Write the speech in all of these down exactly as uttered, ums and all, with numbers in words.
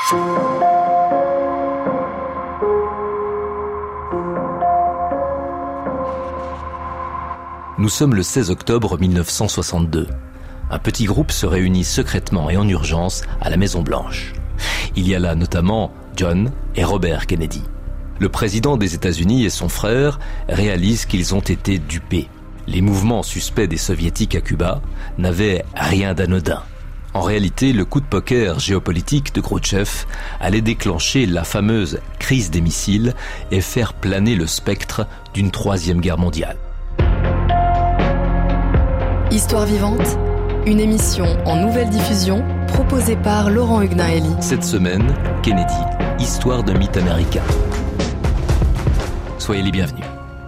Nous sommes le seize octobre mille neuf cent soixante-deux. Un petit groupe se réunit secrètement et en urgence à la Maison-Blanche. Il y a là notamment John et Robert Kennedy. Le président des États-Unis et son frère réalisent qu'ils ont été dupés. Les mouvements suspects des soviétiques à Cuba n'avaient rien d'anodin. En réalité, le coup de poker géopolitique de Khrouchtchev allait déclencher la fameuse crise des missiles et faire planer le spectre d'une troisième guerre mondiale. Histoire vivante, une émission en nouvelle diffusion proposée par Laurent Hugnaeli. Cette semaine, Kennedy, histoire d'un mythe américain. Soyez les bienvenus.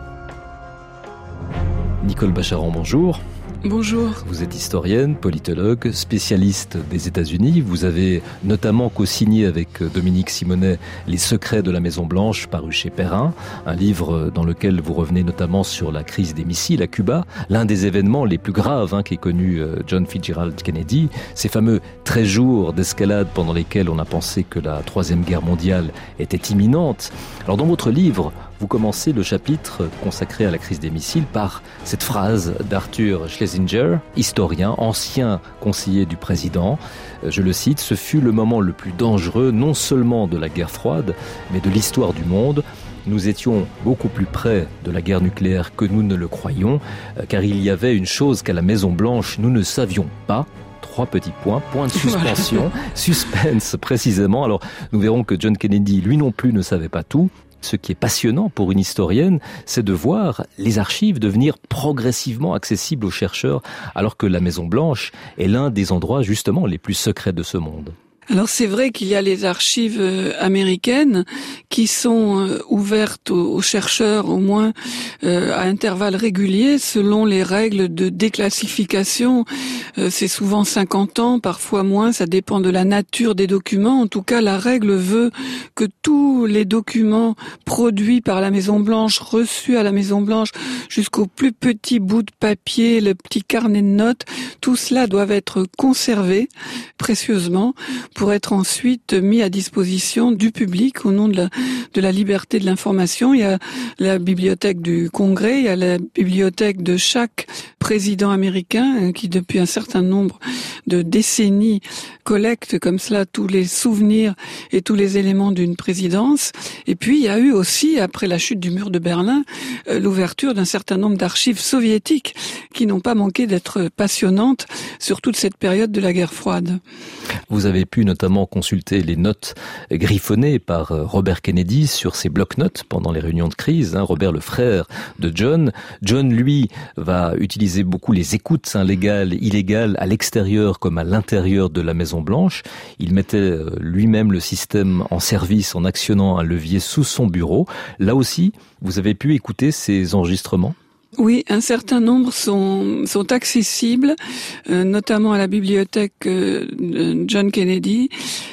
Nicole Bacharan, bonjour. Bonjour. Vous êtes historienne, politologue, spécialiste des États-Unis. Vous avez notamment co-signé avec Dominique Simonet Les secrets de la Maison-Blanche, paru chez Perrin, un livre dans lequel vous revenez notamment sur la crise des missiles à Cuba, l'un des événements les plus graves hein, qu'ait connu John Fitzgerald Kennedy, ces fameux treize jours d'escalade pendant lesquels on a pensé que la troisième guerre mondiale était imminente. Alors dans votre livre, vous commencez le chapitre consacré à la crise des missiles par cette phrase d'Arthur Schlesinger, historien, ancien conseiller du président. Je le cite, « Ce fut le moment le plus dangereux, non seulement de la guerre froide, mais de l'histoire du monde. Nous étions beaucoup plus près de la guerre nucléaire que nous ne le croyions, car il y avait une chose qu'à la Maison-Blanche, nous ne savions pas. » Trois petits points, point de suspension, suspense précisément. Alors nous verrons que John Kennedy, lui non plus, ne savait pas tout. Ce qui est passionnant pour une historienne, c'est de voir les archives devenir progressivement accessibles aux chercheurs, alors que la Maison-Blanche est l'un des endroits justement les plus secrets de ce monde. Alors c'est vrai qu'il y a les archives américaines qui sont ouvertes aux chercheurs au moins euh, à intervalles réguliers selon les règles de déclassification. Euh, c'est souvent cinquante ans, parfois moins, ça dépend de la nature des documents. En tout cas, la règle veut que tous les documents produits par la Maison-Blanche, reçus à la Maison-Blanche, jusqu'au plus petit bout de papier, le petit carnet de notes, tout cela doit être conservé précieusement pour être ensuite mis à disposition du public au nom de la, de la liberté de l'information. Il y a la bibliothèque du Congrès, il y a la bibliothèque de chaque président américain qui depuis un certain nombre de décennies collecte comme cela tous les souvenirs et tous les éléments d'une présidence. Et puis il y a eu aussi, après la chute du mur de Berlin, euh, l'ouverture d'un certain nombre d'archives soviétiques qui n'ont pas manqué d'être passionnantes sur toute cette période de la guerre froide. Vous avez pu notamment consulter les notes griffonnées par Robert Kennedy sur ses bloc-notes pendant les réunions de crise. Hein, Robert, le frère de John. John, lui, va utiliser beaucoup les écoutes hein, légales, illégales, à l'extérieur comme à l'intérieur de la Maison-Blanche. Il mettait lui-même le système en service en actionnant un levier sous son bureau. Là aussi, vous avez pu écouter ces enregistrements ? Oui, un certain nombre sont, sont accessibles, euh, notamment à la bibliothèque euh, John Kennedy.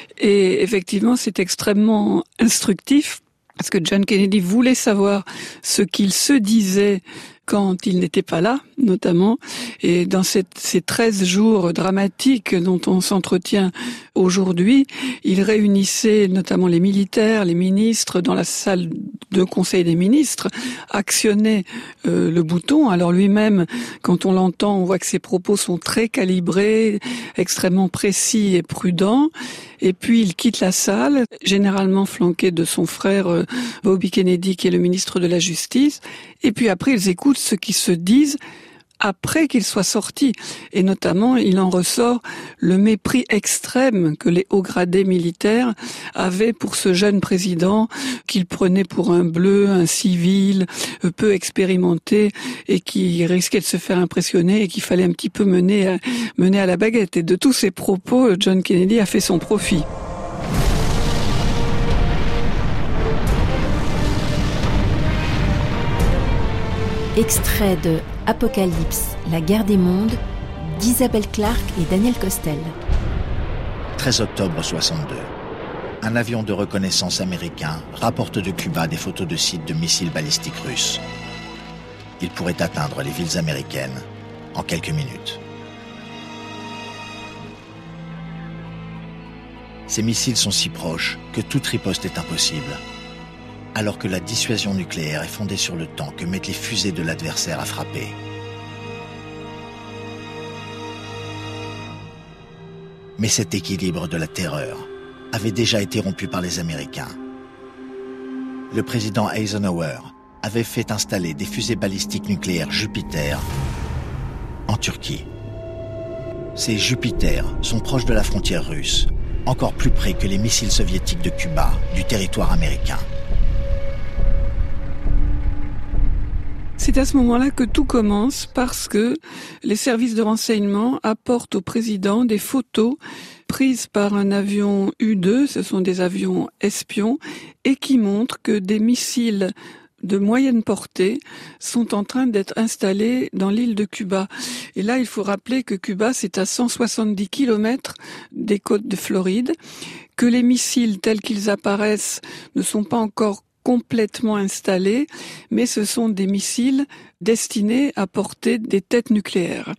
Et effectivement, c'est extrêmement instructif parce que John Kennedy voulait savoir ce qu'il se disait quand il n'était pas là, notamment. Et dans cette, ces treize jours dramatiques dont on s'entretient aujourd'hui, il réunissait notamment les militaires, les ministres dans la salle de conseil des ministres, actionnait euh, le bouton. Alors lui-même, quand on l'entend, on voit que ses propos sont très calibrés, extrêmement précis et prudents. Et puis il quitte la salle, généralement flanqué de son frère euh, Bobby Kennedy, qui est le ministre de la Justice. Et puis après, ils écoutent ce qui se disent après qu'il soit sorti. Et notamment, il en ressort le mépris extrême que les hauts gradés militaires avaient pour ce jeune président qu'ils prenaient pour un bleu, un civil, peu expérimenté et qui risquait de se faire impressionner et qu'il fallait un petit peu mener à, mener à la baguette. Et de tous ces propos, John Kennedy a fait son profit. Extrait de Apocalypse, la guerre des mondes, d'Isabelle Clarke et Daniel Costel. treize octobre soixante-deux. Un avion de reconnaissance américain rapporte de Cuba des photos de sites de missiles balistiques russes. Il pourrait atteindre les villes américaines en quelques minutes. Ces missiles sont si proches que toute riposte est impossible. Alors que la dissuasion nucléaire est fondée sur le temps que mettent les fusées de l'adversaire à frapper. Mais cet équilibre de la terreur avait déjà été rompu par les Américains. Le président Eisenhower avait fait installer des fusées balistiques nucléaires Jupiter en Turquie. Ces Jupiter sont proches de la frontière russe, encore plus près que les missiles soviétiques de Cuba, du territoire américain. C'est à ce moment-là que tout commence parce que les services de renseignement apportent au président des photos prises par un avion U deux, ce sont des avions espions, et qui montrent que des missiles de moyenne portée sont en train d'être installés dans l'île de Cuba. Et là, il faut rappeler que Cuba, c'est à cent soixante-dix kilomètres des côtes de Floride, que les missiles tels qu'ils apparaissent ne sont pas encore complètement installés, mais ce sont des missiles destinés à porter des têtes nucléaires.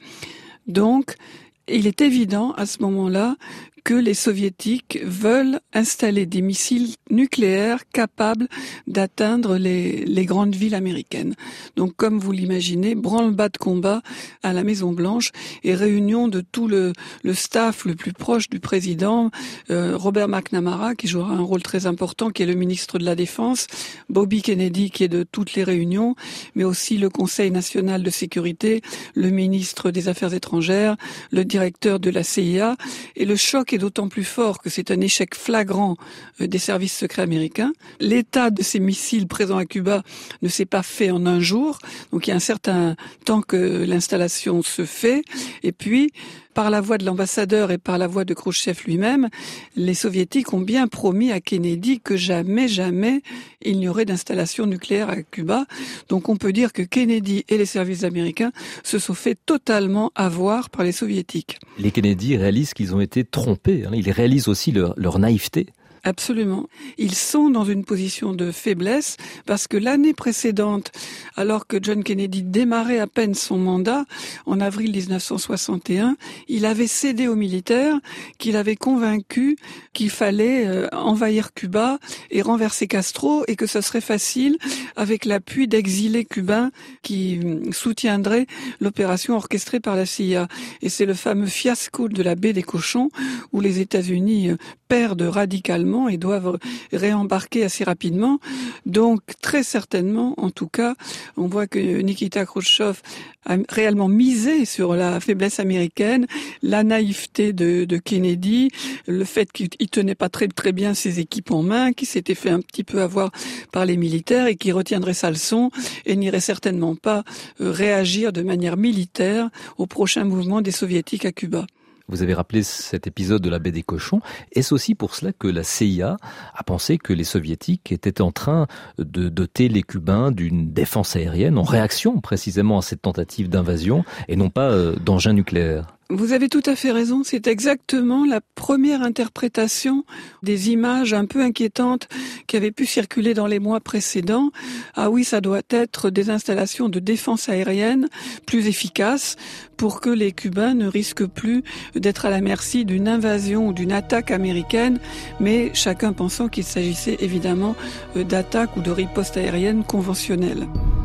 Donc, il est évident à ce moment-là que les soviétiques veulent installer des missiles nucléaires capables d'atteindre les, les grandes villes américaines. Donc, comme vous l'imaginez, branle-bas de combat à la Maison-Blanche et réunion de tout le, le staff le plus proche du président, euh, Robert McNamara, qui jouera un rôle très important, qui est le ministre de la Défense, Bobby Kennedy, qui est de toutes les réunions, mais aussi le Conseil national de sécurité, le ministre des Affaires étrangères, le directeur de la C I A, et le choc est d'autant plus fort que c'est un échec flagrant des services secrets américains. L'état de ces missiles présents à Cuba ne s'est pas fait en un jour, donc il y a un certain temps que l'installation se fait, et puis par la voix de l'ambassadeur et par la voix de Khrouchtchev lui-même, les soviétiques ont bien promis à Kennedy que jamais, jamais il n'y aurait d'installation nucléaire à Cuba. Donc on peut dire que Kennedy et les services américains se sont fait totalement avoir par les soviétiques. Les Kennedy réalisent qu'ils ont été trompés, hein. Ils réalisent aussi leur, leur naïveté. Absolument. Ils sont dans une position de faiblesse parce que l'année précédente, alors que John Kennedy démarrait à peine son mandat, en avril dix-neuf cent soixante et un, il avait cédé aux militaires, qu'il avait convaincu qu'il fallait euh, envahir Cuba et renverser Castro et que ce serait facile avec l'appui d'exilés cubains qui euh, soutiendraient l'opération orchestrée par la C I A. Et c'est le fameux fiasco de la baie des Cochons où les États-Unis euh, perdent radicalement et doivent réembarquer assez rapidement. Donc, très certainement, en tout cas, on voit que Nikita Khrouchtchev a réellement misé sur la faiblesse américaine, la naïveté de, de Kennedy, le fait qu'il tenait pas très très bien ses équipes en main, qu'il s'était fait un petit peu avoir par les militaires et qu'il retiendrait sa leçon et n'irait certainement pas réagir de manière militaire au prochain mouvement des soviétiques à Cuba. Vous avez rappelé cet épisode de la baie des Cochons. Est-ce aussi pour cela que la C I A a pensé que les soviétiques étaient en train de doter les Cubains d'une défense aérienne en réaction précisément à cette tentative d'invasion et non pas euh, d'engins nucléaires ? Vous avez tout à fait raison, c'est exactement la première interprétation des images un peu inquiétantes qui avaient pu circuler dans les mois précédents. Ah oui, ça doit être des installations de défense aérienne plus efficaces pour que les Cubains ne risquent plus d'être à la merci d'une invasion ou d'une attaque américaine, mais chacun pensant qu'il s'agissait évidemment d'attaques ou de ripostes aériennes conventionnelles.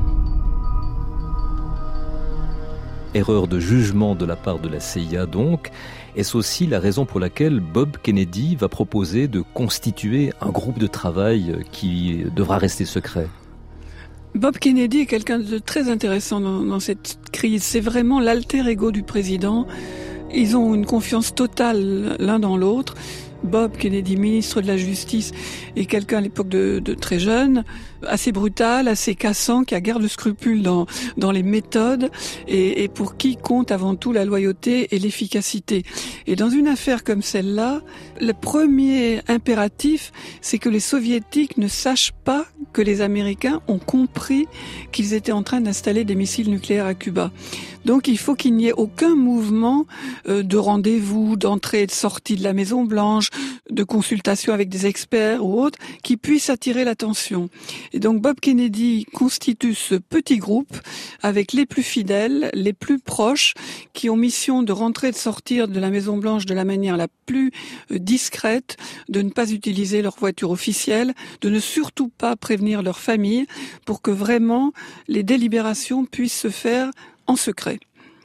Erreur de jugement de la part de la C I A donc. Est-ce aussi la raison pour laquelle Bob Kennedy va proposer de constituer un groupe de travail qui devra rester secret ? Bob Kennedy est quelqu'un de très intéressant dans, dans cette crise. C'est vraiment l'alter ego du président. Ils ont une confiance totale l'un dans l'autre. Bob Kennedy, ministre de la Justice, est quelqu'un à l'époque de, de très jeune, assez brutal, assez cassant, qui a guère de scrupules dans, dans les méthodes et, et pour qui compte avant tout la loyauté et l'efficacité. Et dans une affaire comme celle-là, le premier impératif, c'est que les Soviétiques ne sachent pas que les Américains ont compris qu'ils étaient en train d'installer des missiles nucléaires à Cuba. Donc il faut qu'il n'y ait aucun mouvement euh, de rendez-vous, d'entrée et de sortie de la Maison-Blanche, de consultation avec des experts ou autres, qui puisse attirer l'attention. Et donc Bob Kennedy constitue ce petit groupe avec les plus fidèles, les plus proches, qui ont mission de rentrer et de sortir de la Maison-Blanche de la manière la plus discrète, de ne pas utiliser leur voiture officielle, de ne surtout pas prévenir leur famille pour que vraiment les délibérations puissent se faire en secret.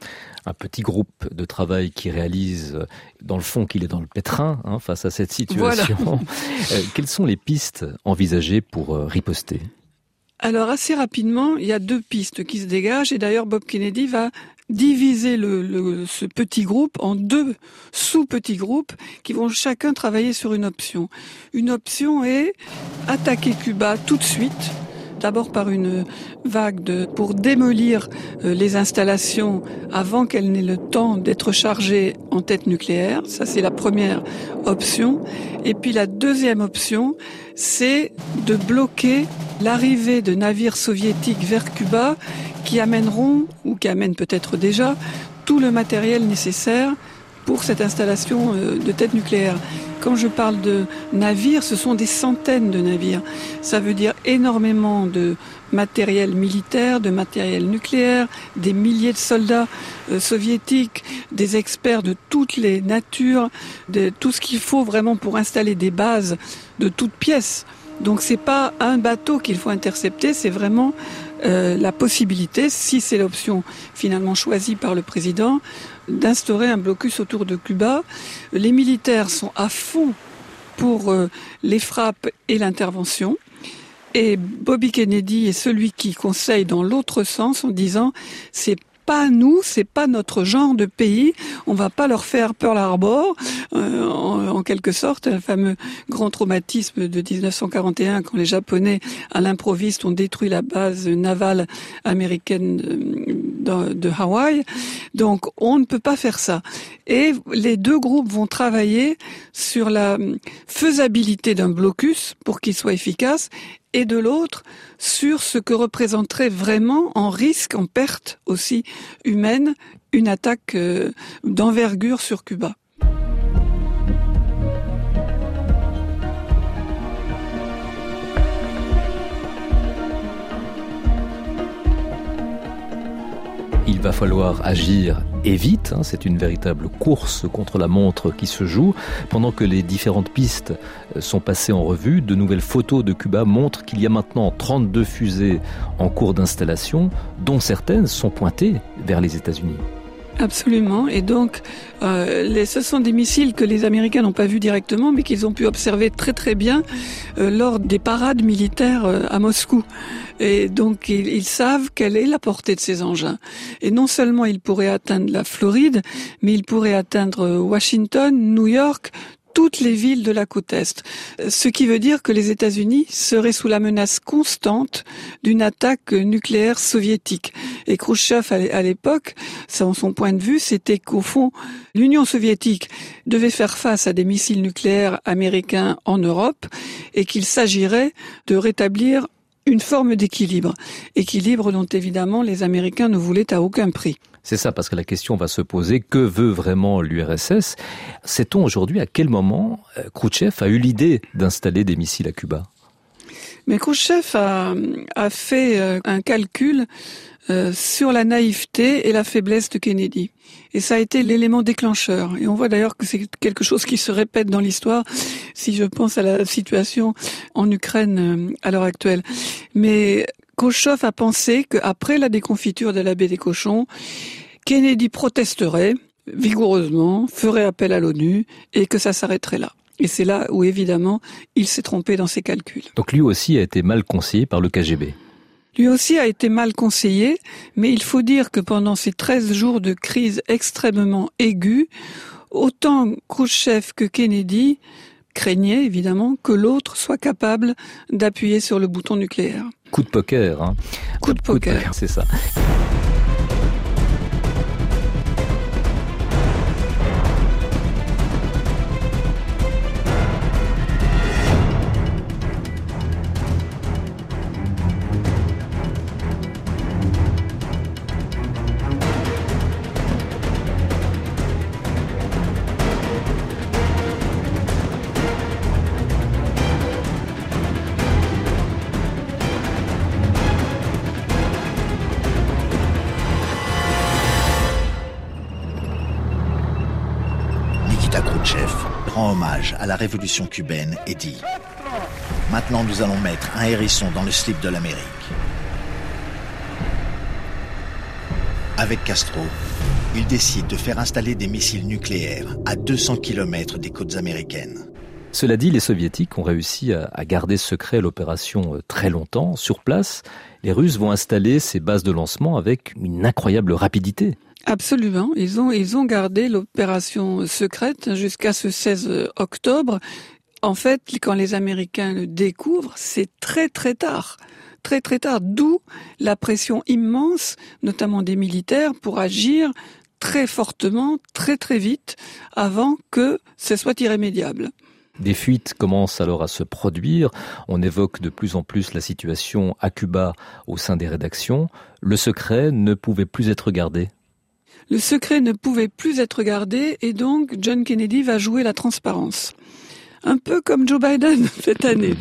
Un petit groupe de travail qui réalise, dans le fond, qu'il est dans le pétrin hein, face à cette situation. Voilà. euh, quelles sont les pistes envisagées pour euh, riposter ? Alors assez rapidement, il y a deux pistes qui se dégagent et d'ailleurs Bob Kennedy va diviser le, le, ce petit groupe en deux sous-petits groupes qui vont chacun travailler sur une option. Une option est attaquer Cuba tout de suite. D'abord par une vague de, pour démolir euh, les installations avant qu'elles n'aient le temps d'être chargées en tête nucléaire. Ça, c'est la première option. Et puis la deuxième option, c'est de bloquer l'arrivée de navires soviétiques vers Cuba qui amèneront, ou qui amènent peut-être déjà, tout le matériel nécessaire pour cette installation euh, de tête nucléaire. Quand je parle de navires, ce sont des centaines de navires. Ça veut dire énormément de matériel militaire, de matériel nucléaire, des milliers de soldats euh, soviétiques, des experts de toutes les natures, de tout ce qu'il faut vraiment pour installer des bases de toutes pièces. Donc c'est pas un bateau qu'il faut intercepter, c'est vraiment euh, la possibilité, si c'est l'option finalement choisie par le président, d'instaurer un blocus autour de Cuba. Les militaires sont à fond pour euh, les frappes et l'intervention. Et Bobby Kennedy est celui qui conseille dans l'autre sens en disant c'est pas nous, c'est pas notre genre de pays, on va pas leur faire Pearl Harbor, euh, en, en quelque sorte, un fameux grand traumatisme de dix-neuf cent quarante et un quand les Japonais, à l'improviste, ont détruit la base navale américaine de, de Hawaï. Donc, on ne peut pas faire ça. Et les deux groupes vont travailler sur la faisabilité d'un blocus pour qu'il soit efficace et de l'autre sur ce que représenterait vraiment en risque, en perte aussi humaine, une attaque euh, d'envergure sur Cuba. Il va falloir agir et vite, hein, c'est une véritable course contre la montre qui se joue. Pendant que les différentes pistes sont passées en revue, de nouvelles photos de Cuba montrent qu'il y a maintenant trente-deux fusées en cours d'installation, dont certaines sont pointées vers les États-Unis. Absolument. Et donc, euh, les, ce sont des missiles que les Américains n'ont pas vus directement, mais qu'ils ont pu observer très très bien euh, lors des parades militaires euh, à Moscou. Et donc, ils, ils savent quelle est la portée de ces engins. Et non seulement ils pourraient atteindre la Floride, mais ils pourraient atteindre Washington, New York, toutes les villes de la côte Est. Ce qui veut dire que les États-Unis seraient sous la menace constante d'une attaque nucléaire soviétique. Et Khrouchtchev, à l'époque, son point de vue, c'était qu'au fond, l'Union soviétique devait faire face à des missiles nucléaires américains en Europe et qu'il s'agirait de rétablir une forme d'équilibre. Équilibre dont évidemment les Américains ne voulaient à aucun prix. C'est ça, parce que la question va se poser, que veut vraiment l'U R S S ? Sait-on aujourd'hui à quel moment Khrouchtchev a eu l'idée d'installer des missiles à Cuba ? Mais Khrouchtchev a, a fait un calcul euh, sur la naïveté et la faiblesse de Kennedy. Et ça a été l'élément déclencheur. Et on voit d'ailleurs que c'est quelque chose qui se répète dans l'histoire, si je pense à la situation en Ukraine à l'heure actuelle. Mais Khrouchtchev a pensé qu'après la déconfiture de la baie des cochons, Kennedy protesterait vigoureusement, ferait appel à l'ONU et que ça s'arrêterait là. Et c'est là où, évidemment, il s'est trompé dans ses calculs. Donc lui aussi a été mal conseillé par le K G B. Lui aussi a été mal conseillé, mais il faut dire que pendant ces treize jours de crise extrêmement aiguë, autant Khrouchtchev que Kennedy craignaient, évidemment, que l'autre soit capable d'appuyer sur le bouton nucléaire. Coup de poker, hein. Coup de poker. Coup de poker, c'est ça. à la révolution cubaine et dit « Maintenant nous allons mettre un hérisson dans le slip de l'Amérique ». Avec Castro, il décide de faire installer des missiles nucléaires à deux cents kilomètres des côtes américaines. Cela dit, les Soviétiques ont réussi à garder secret l'opération très longtemps. Sur place, les Russes vont installer ces bases de lancement avec une incroyable rapidité. Absolument. Ils ont, ils ont gardé l'opération secrète jusqu'à ce seize octobre. En fait, quand les Américains le découvrent, c'est très très tard. Très très tard. D'où la pression immense, notamment des militaires, pour agir très fortement, très très vite, avant que ce soit irrémédiable. Des fuites commencent alors à se produire. On évoque de plus en plus la situation à Cuba au sein des rédactions. Le secret ne pouvait plus être gardé. Le secret ne pouvait plus être gardé et donc John Kennedy va jouer la transparence. Un peu comme Joe Biden cette année.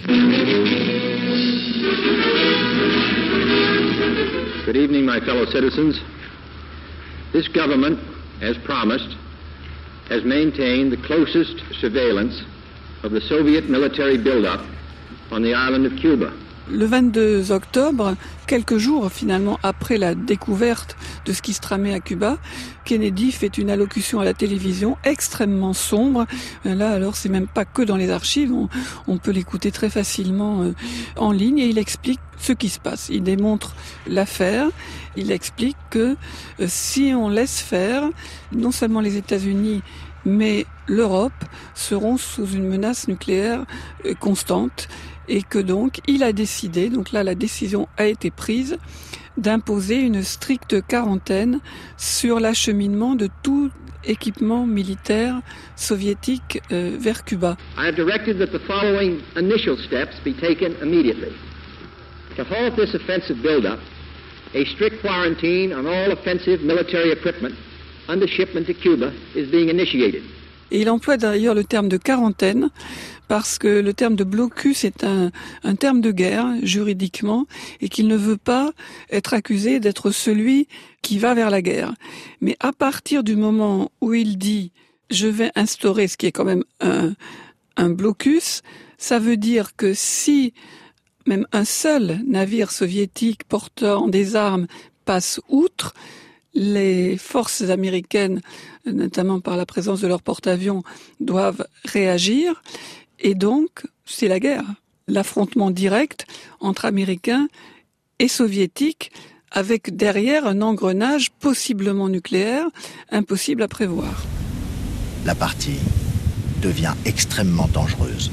Good evening, my fellow citizens. This government, as promised, has maintained the closest surveillance of the Soviet military build-up on the island of Cuba. Le vingt-deux octobre, quelques jours finalement après la découverte de ce qui se tramait à Cuba, Kennedy fait une allocution à la télévision extrêmement sombre. Là, alors, c'est même pas que dans les archives, on, on peut l'écouter très facilement euh, en ligne et il explique ce qui se passe. Il démontre l'affaire, il explique que euh, si on laisse faire, non seulement les États-Unis, mais l'Europe seront sous une menace nucléaire euh, constante. Et que donc, il a décidé, donc là la décision a été prise, d'imposer une stricte quarantaine sur l'acheminement de tout équipement militaire soviétique euh, vers Cuba. I have directed that the following initial steps be taken immediately. To halt this offensive buildup, a strict quarantine on all offensive military equipment under shipment to Cuba is being initiated. Et il emploie d'ailleurs le terme de quarantaine, parce que le terme de blocus est un, un terme de guerre, juridiquement, et qu'il ne veut pas être accusé d'être celui qui va vers la guerre. Mais à partir du moment où il dit « je vais instaurer », ce qui est quand même un, un blocus, ça veut dire que si même un seul navire soviétique portant des armes passe outre, les forces américaines, notamment par la présence de leurs porte-avions, doivent réagir. Et donc, c'est la guerre. L'affrontement direct entre Américains et Soviétiques, avec derrière un engrenage possiblement nucléaire, impossible à prévoir. La partie devient extrêmement dangereuse.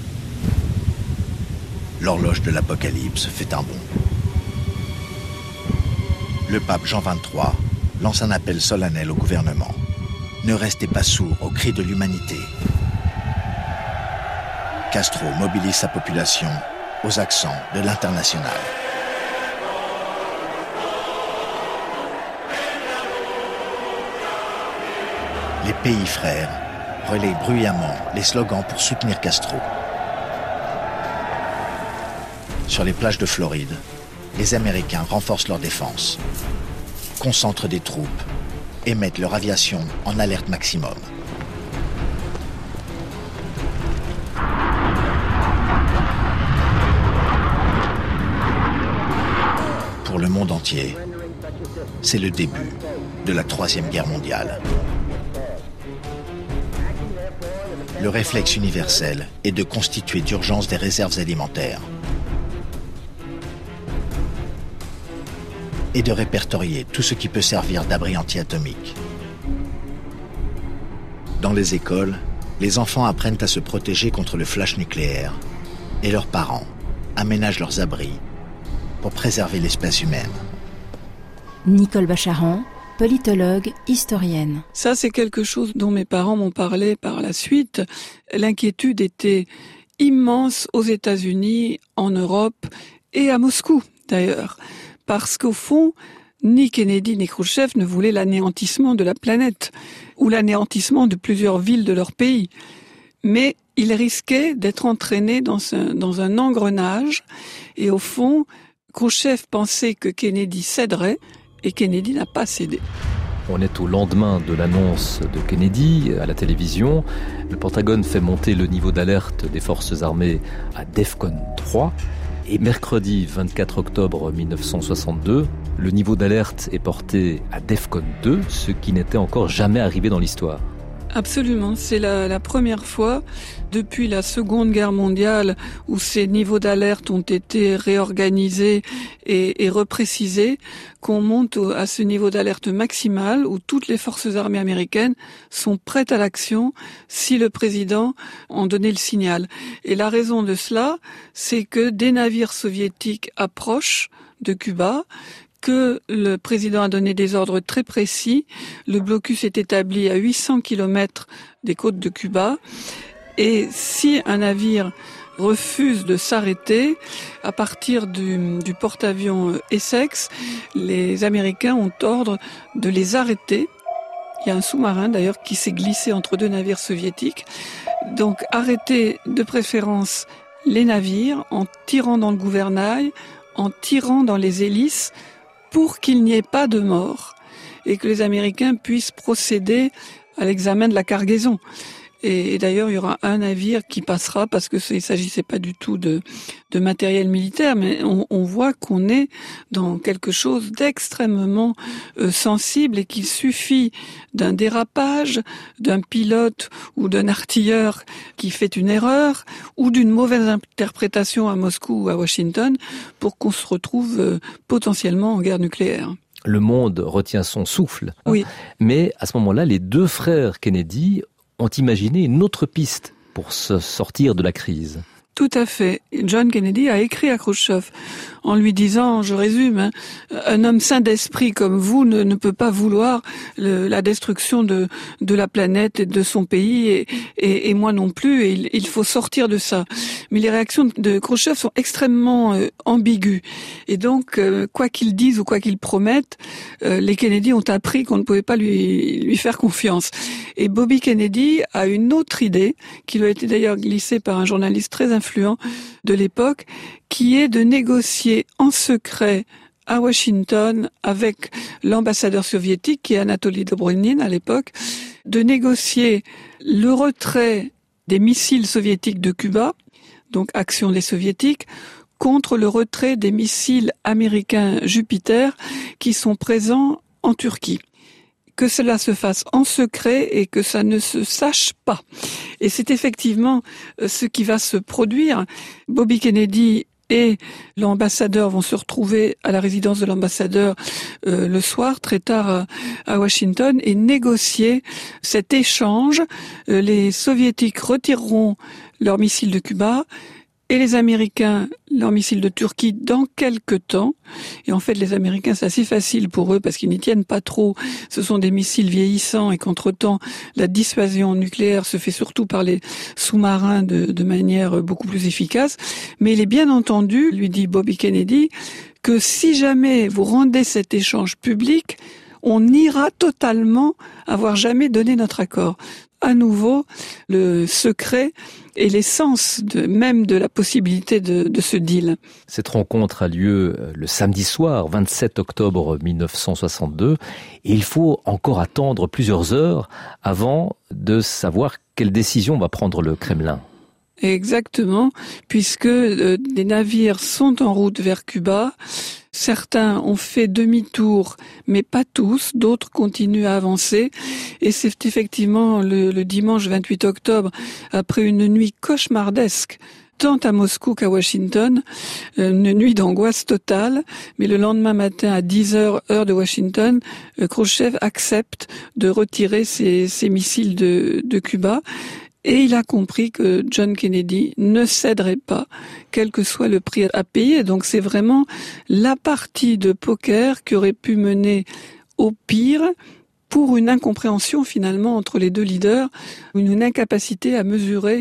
L'horloge de l'Apocalypse fait un bond. Le pape Jean vingt-trois lance un appel solennel au gouvernement. Ne restez pas sourds aux cris de l'humanité. Castro mobilise sa population aux accents de l'international. Les pays frères relaient bruyamment les slogans pour soutenir Castro. Sur les plages de Floride, les Américains renforcent leur défense, concentrent des troupes et mettent leur aviation en alerte maximum. Pour le monde entier, c'est le début de la Troisième Guerre mondiale. Le réflexe universel est de constituer d'urgence des réserves alimentaires et de répertorier tout ce qui peut servir d'abri anti-atomique. Dans les écoles, les enfants apprennent à se protéger contre le flash nucléaire et leurs parents aménagent leurs abris pour préserver l'espèce humaine. Nicole Bacharan, politologue, historienne. Ça, c'est quelque chose dont mes parents m'ont parlé par la suite. L'inquiétude était immense aux États-Unis, en Europe et à Moscou, d'ailleurs. Parce qu'au fond, ni Kennedy ni Khrouchtchev ne voulaient l'anéantissement de la planète ou l'anéantissement de plusieurs villes de leur pays. Mais ils risquaient d'être entraînés dans un, dans un engrenage. Et au fond, Khrouchtchev pensait que Kennedy céderait et Kennedy n'a pas cédé. On est au lendemain de l'annonce de Kennedy à la télévision. Le Pentagone fait monter le niveau d'alerte des forces armées à DEFCON trois. Et mercredi vingt-quatre octobre mille neuf cent soixante-deux, le niveau d'alerte est porté à DEFCON deux, ce qui n'était encore jamais arrivé dans l'histoire. Absolument, c'est la, la première fois depuis la Seconde Guerre mondiale où ces niveaux d'alerte ont été réorganisés et, et reprécisés qu'on monte au, à ce niveau d'alerte maximal où toutes les forces armées américaines sont prêtes à l'action si le président en donnait le signal. Et la raison de cela, c'est que des navires soviétiques approchent de Cuba, que le président a donné des ordres très précis. Le blocus est établi à huit cents kilomètres des côtes de Cuba. Et si un navire refuse de s'arrêter, à partir du, du porte-avions Essex, les Américains ont ordre de les arrêter. Il y a un sous-marin d'ailleurs qui s'est glissé entre deux navires soviétiques. Donc arrêter de préférence les navires en tirant dans le gouvernail, en tirant dans les hélices, pour qu'il n'y ait pas de mort et que les Américains puissent procéder à l'examen de la cargaison. Et, et d'ailleurs, il y aura un navire qui passera parce que il ne s'agissait pas du tout de, de matériel militaire, mais on, on voit qu'on est dans quelque chose d'extrêmement euh, sensible et qu'il suffit d'un dérapage, d'un pilote ou d'un artilleur qui fait une erreur ou d'une mauvaise interprétation à Moscou ou à Washington pour qu'on se retrouve euh, potentiellement en guerre nucléaire. Le monde retient son souffle. Hein. Oui. Mais à ce moment-là, les deux frères Kennedy ont imaginé une autre piste pour se sortir de la crise. Tout à fait. John Kennedy a écrit à Khrouchtchev en lui disant, je résume, hein, un homme sain d'esprit comme vous ne, ne peut pas vouloir le, la destruction de, de la planète et de son pays et, et, et moi non plus. Et il, il faut sortir de ça. Mais les réactions de Khrouchtchev sont extrêmement euh, ambiguës. Et donc, euh, quoi qu'il dise ou quoi qu'il promette, euh, les Kennedy ont appris qu'on ne pouvait pas lui, lui faire confiance. Et Bobby Kennedy a une autre idée, qui lui a été d'ailleurs glissée par un journaliste très influent de l'époque, qui est de négocier en secret à Washington avec l'ambassadeur soviétique, qui est Anatoly Dobrynin à l'époque, de négocier le retrait des missiles soviétiques de Cuba, donc action des soviétiques, contre le retrait des missiles américains Jupiter qui sont présents en Turquie. Que cela se fasse en secret et que ça ne se sache pas. Et c'est effectivement ce qui va se produire. Bobby Kennedy et l'ambassadeur vont se retrouver à la résidence de l'ambassadeur euh, le soir, très tard à, à Washington, et négocier cet échange. Euh, les Soviétiques retireront leurs missiles de Cuba et les Américains leurs missiles de Turquie dans quelques temps. Et en fait, les Américains, c'est assez facile pour eux parce qu'ils n'y tiennent pas trop. Ce sont des missiles vieillissants et qu'entre-temps, la dissuasion nucléaire se fait surtout par les sous-marins de, de manière beaucoup plus efficace. Mais il est bien entendu, lui dit Bobby Kennedy, que si jamais vous rendez cet échange public, on ira totalement avoir jamais donné notre accord. À nouveau, le secret et l'essence de, même de la possibilité de, de ce deal. Cette rencontre a lieu le samedi soir, vingt-sept octobre mille neuf cent soixante-deux, et il faut encore attendre plusieurs heures avant de savoir quelle décision va prendre le Kremlin. Exactement, puisque euh, des navires sont en route vers Cuba. Certains ont fait demi-tour, mais pas tous. D'autres continuent à avancer. Et c'est effectivement le, le dimanche vingt-huit octobre, après une nuit cauchemardesque, tant à Moscou qu'à Washington, une nuit d'angoisse totale. Mais le lendemain matin, à dix heures, heure de Washington, Khrouchtchev accepte de retirer ses, ses missiles de, de Cuba. Et il a compris que John Kennedy ne céderait pas, quel que soit le prix à payer. Donc c'est vraiment la partie de poker qui aurait pu mener au pire pour une incompréhension finalement entre les deux leaders, une incapacité à mesurer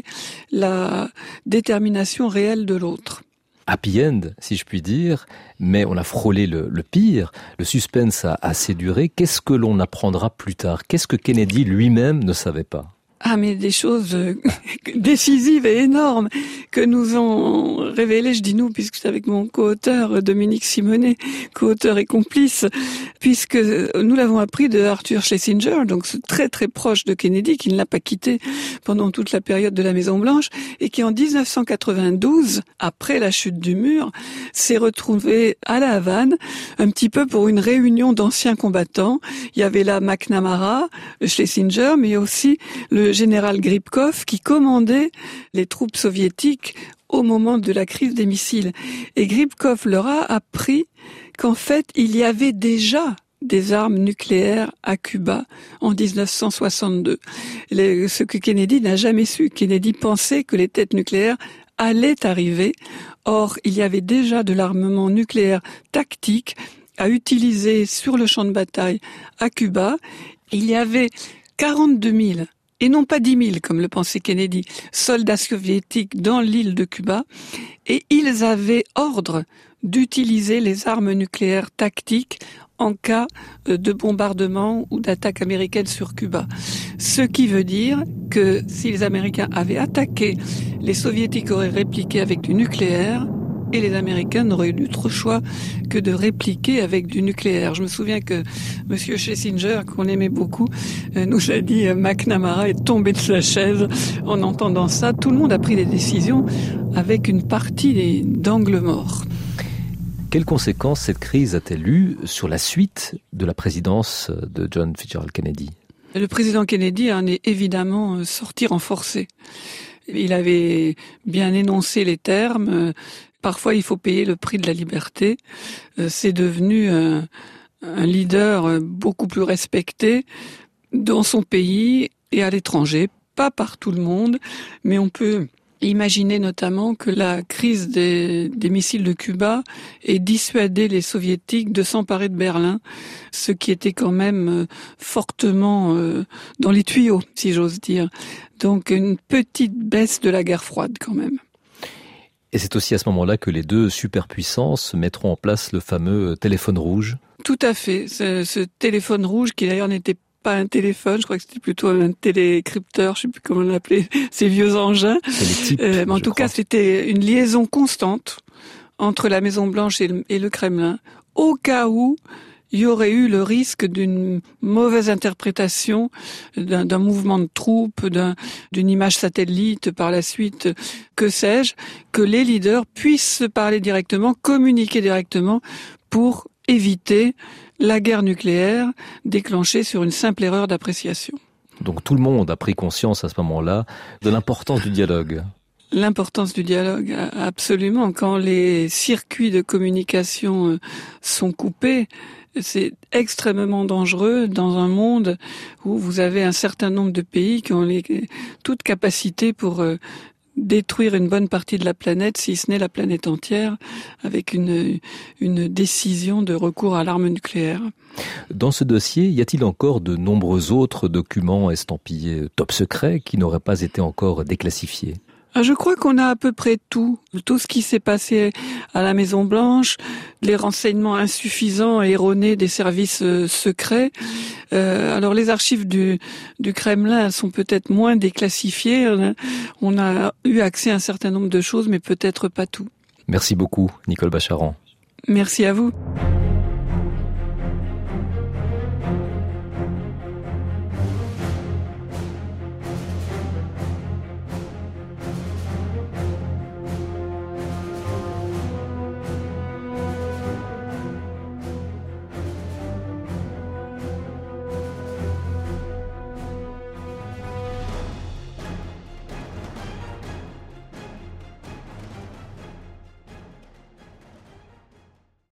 la détermination réelle de l'autre. Happy end, si je puis dire, mais on a frôlé le, le pire. Le suspense a assez duré. Qu'est-ce que l'on apprendra plus tard ? Qu'est-ce que Kennedy lui-même ne savait pas ? Ah, mais des choses décisives et énormes que nous ont révélées, je dis nous, puisque c'est avec mon co-auteur Dominique Simonet, co-auteur et complice, puisque nous l'avons appris de Arthur Schlesinger, donc très très proche de Kennedy, qui ne l'a pas quitté pendant toute la période de la Maison-Blanche, et qui en dix-neuf cent quatre-vingt-douze, après la chute du mur, s'est retrouvé à la Havane, un petit peu pour une réunion d'anciens combattants. Il y avait là McNamara, Schlesinger, mais aussi le général Gribkov qui commandait les troupes soviétiques au moment de la crise des missiles. Et Gribkov leur a appris qu'en fait, il y avait déjà des armes nucléaires à Cuba en dix-neuf cent soixante-deux. Les, ce que Kennedy n'a jamais su. Kennedy pensait que les têtes nucléaires allaient arriver. Or, il y avait déjà de l'armement nucléaire tactique à utiliser sur le champ de bataille à Cuba. Il y avait quarante-deux mille et non pas dix mille, comme le pensait Kennedy, soldats soviétiques dans l'île de Cuba, et ils avaient ordre d'utiliser les armes nucléaires tactiques en cas de bombardement ou d'attaque américaine sur Cuba. Ce qui veut dire que si les Américains avaient attaqué, les Soviétiques auraient répliqué avec du nucléaire, et les Américains n'auraient eu d'autre choix que de répliquer avec du nucléaire. Je me souviens que Monsieur Schlesinger, qu'on aimait beaucoup, nous a dit « McNamara est tombé de sa chaise en entendant ça ». Tout le monde a pris des décisions avec une partie d'angle mort. Quelles conséquences cette crise a-t-elle eu sur la suite de la présidence de John Fitzgerald Kennedy ? Le président Kennedy en est évidemment sorti renforcé. Il avait bien énoncé les termes. Parfois, il faut payer le prix de la liberté. C'est devenu un, un leader beaucoup plus respecté dans son pays et à l'étranger. Pas par tout le monde, mais on peut imaginer notamment que la crise des, des missiles de Cuba ait dissuadé les Soviétiques de s'emparer de Berlin, ce qui était quand même fortement euh, dans les tuyaux, si j'ose dire. Donc une petite baisse de la guerre froide quand même. Et c'est aussi à ce moment-là que les deux superpuissances mettront en place le fameux téléphone rouge. Tout à fait. Ce, ce téléphone rouge qui d'ailleurs n'était pas un téléphone, je crois que c'était plutôt un télécrypteur, je ne sais plus comment on l'appelait, ces vieux engins. Types, euh, mais en tout crois. cas, c'était une liaison constante entre la Maison-Blanche et le, et le Kremlin, au cas où il y aurait eu le risque d'une mauvaise interprétation d'un, d'un mouvement de troupes, d'un, d'une image satellite par la suite, que sais-je, que les leaders puissent se parler directement, communiquer directement pour éviter la guerre nucléaire déclenchée sur une simple erreur d'appréciation. Donc tout le monde a pris conscience à ce moment-là de l'importance du dialogue. L'importance du dialogue, absolument. Quand les circuits de communication sont coupés, c'est extrêmement dangereux dans un monde où vous avez un certain nombre de pays qui ont les, toute capacité pour euh, détruire une bonne partie de la planète, si ce n'est la planète entière, avec une, une décision de recours à l'arme nucléaire. Dans ce dossier, y a-t-il encore de nombreux autres documents estampillés top secret qui n'auraient pas été encore déclassifiés ? Je crois qu'on a à peu près tout. Tout ce qui s'est passé à la Maison-Blanche, les renseignements insuffisants et erronés des services euh, secrets. Euh, alors les archives du, du Kremlin sont peut-être moins déclassifiées. On a, on a eu accès à un certain nombre de choses, mais peut-être pas tout. Merci beaucoup, Nicole Bacharan. Merci à vous.